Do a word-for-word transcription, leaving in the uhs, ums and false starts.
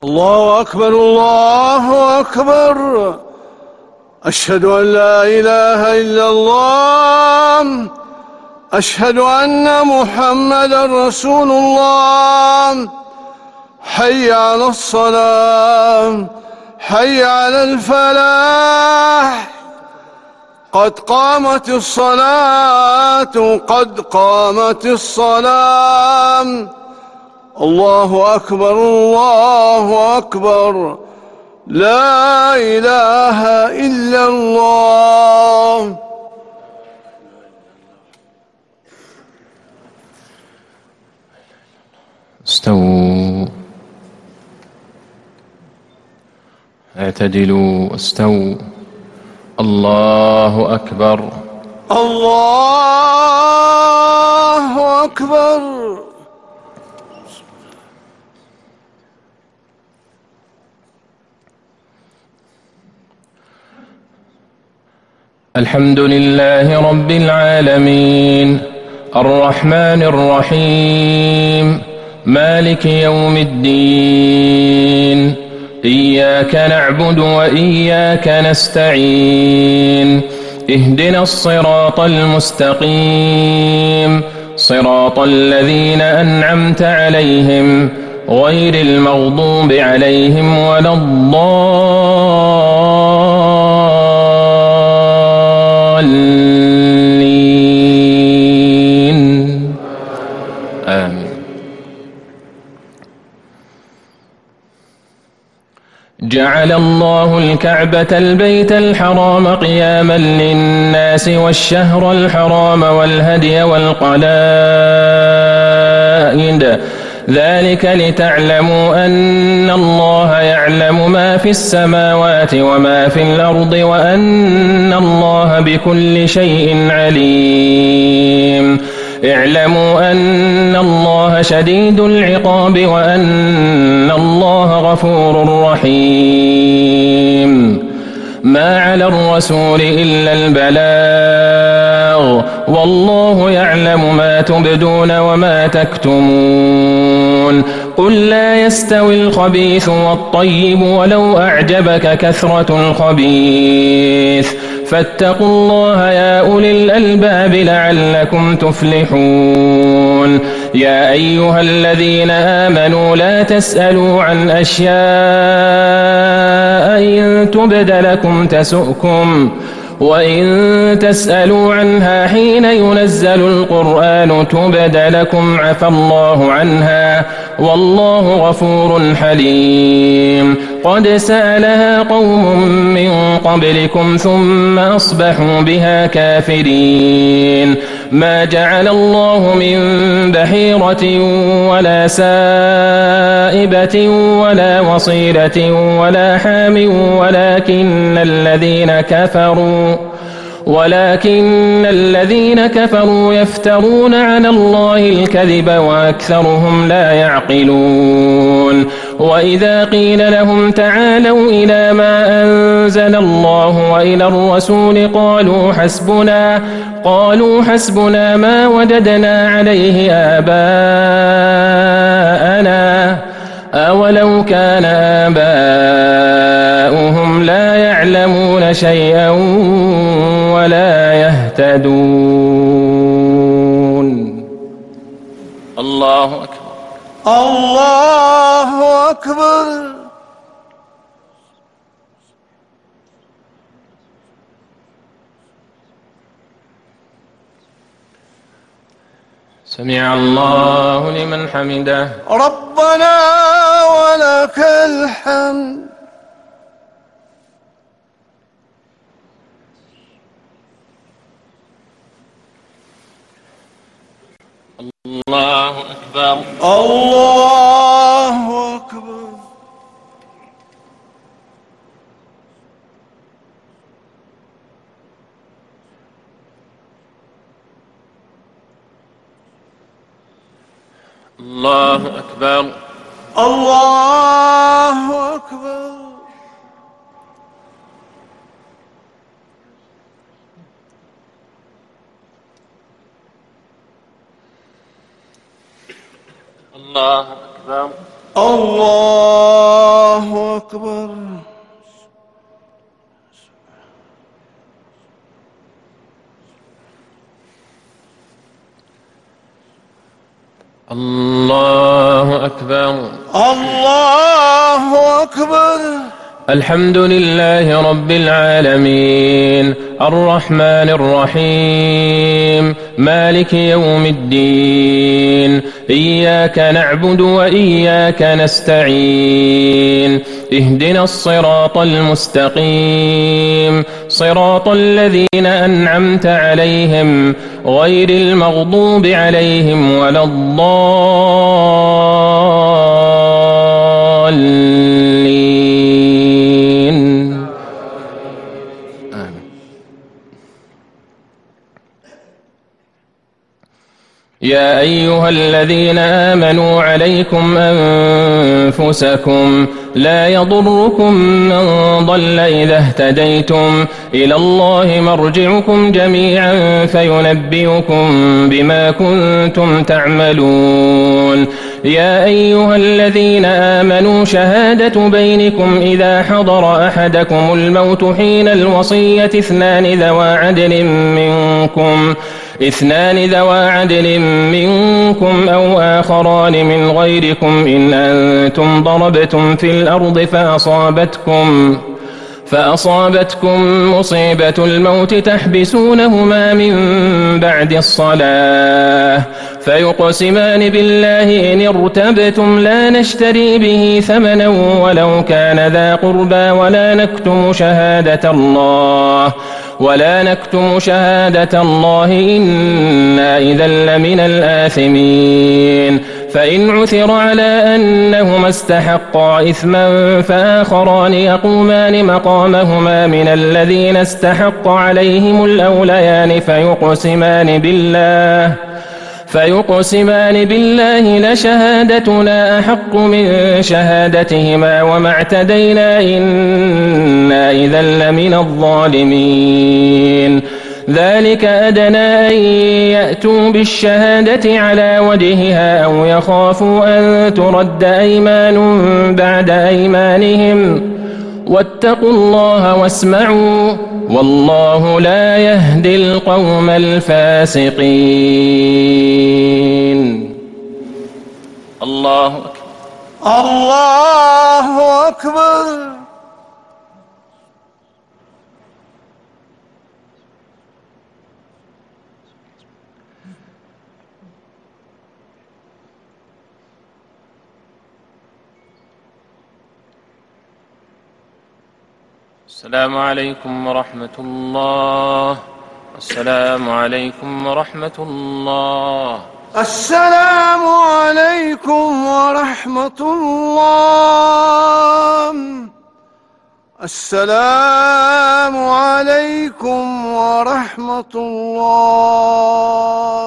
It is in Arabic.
الله أكبر الله أكبر. أشهد أن لا إله إلا الله. أشهد أن محمدا رسول الله. حي على الصلاة، حي على الفلاح. قد قامت الصلاة، قد قامت الصلاة. الله أكبر الله أكبر. لا إله إلا الله. استووا، اعتدلوا، استووا. الله أكبر الله أكبر. الحمد لله رب العالمين، الرحمن الرحيم، مالك يوم الدين. إياك نعبد وإياك نستعين. اهدنا الصراط المستقيم، صراط الذين أنعمت عليهم غير المغضوب عليهم ولا الضالين. آمين. جعل الله الكعبة البيت الحرام قياما للناس والشهر الحرام والهدي والقلائد، ذلك لتعلموا أن الله يعلم ما في السماوات وما في الأرض وأن الله بكل شيء عليم. اعلموا أن الله شديد العقاب وأن الله غفور رحيم. ما على الرسول إلا البلاغ، والله يعلم ما تبدون وما تكتمون. قل لا يستوي الخبيث والطيب ولو أعجبك كثرة الخبيث، فاتقوا الله يا أولي الألباب لعلكم تفلحون. يا أيها الذين آمنوا لا تسألوا عن أشياء إن تبد لكم تسؤكم، وإن تسألوا عنها حين ينزل القرآن تبد لكم عفى الله عنها، والله غفور حليم. قد سألها قوم من قبلكم ثم أصبحوا بها كافرين. ما جعل الله من بحيرة ولا سائبة ولا وصيلة ولا حام ولكن الذين كفروا ولكن الذين كفروا يفترون على الله الكذب وأكثرهم لا يعقلون. وإذا قيل لهم تعالوا إلى ما أنزل الله وإلى الرسول قالوا حسبنا قالوا حسبنا ما وجدنا عليه آباءنا أولو كان آباؤهم لا يعلمون شيئا ولا يهتدون. الله أكبر الله أكبر. سمع الله لمن حمده. ربنا ولك الحمد. الله أكبر الله أكبر. الله أكبر الله أكبر. الله أكبر. الله أكبر. الله أكبر. الله أكبر. الحمد لله رب العالمين الرحمن الرحيم مالك يوم الدين إياك نعبد وإياك نستعين اهدنا الصراط المستقيم صراط الذين أنعمت عليهم غير المغضوب عليهم ولا الضالين. آمين. يا أيها الذين آمنوا عليكم أنفسكم لا يضركم من ضل إذا اهتديتم إلى الله مرجعكم جميعا فينبئكم بما كنتم تعملون. يا أيها الذين آمنوا شهادة بينكم إذا حضر أحدكم الموت حين الوصية اثنان ذوى عدل منكم اثنان ذوى عدل منكم أو آخران من غيركم إن أنتم ضربتم في الأرض فأصابتكم فأصابتكم مصيبة الموت تحبسونهما من بعد الصلاة فيقسمان بالله إن ارتبتم لا نشتري به ثمنا ولو كان ذا قربى ولا نكتم شهادة الله ولا نكتم شهادة الله إنا إذا لمن الآثمين. فإن عثر على أنهما استحقا إثما فآخران يقومان مقامهما من الذين استحق عليهم الأوليان فيقسمان بالله فيقسمان بالله لشهادتنا أحق من شهادتهما وما اعتدينا إنا إذا لمن الظالمين. ذلك أدنى أن يأتوا بالشهادة على وجهها أو يخافوا أن ترد أيمان بعد أيمانهم واتقوا الله واسمعوا والله لا يهدي القوم الفاسقين. الله أكبر. الله أكبر. السلام عليكم ورحمة الله. السلام عليكم ورحمة الله. السلام عليكم ورحمة الله. السلام عليكم ورحمة الله.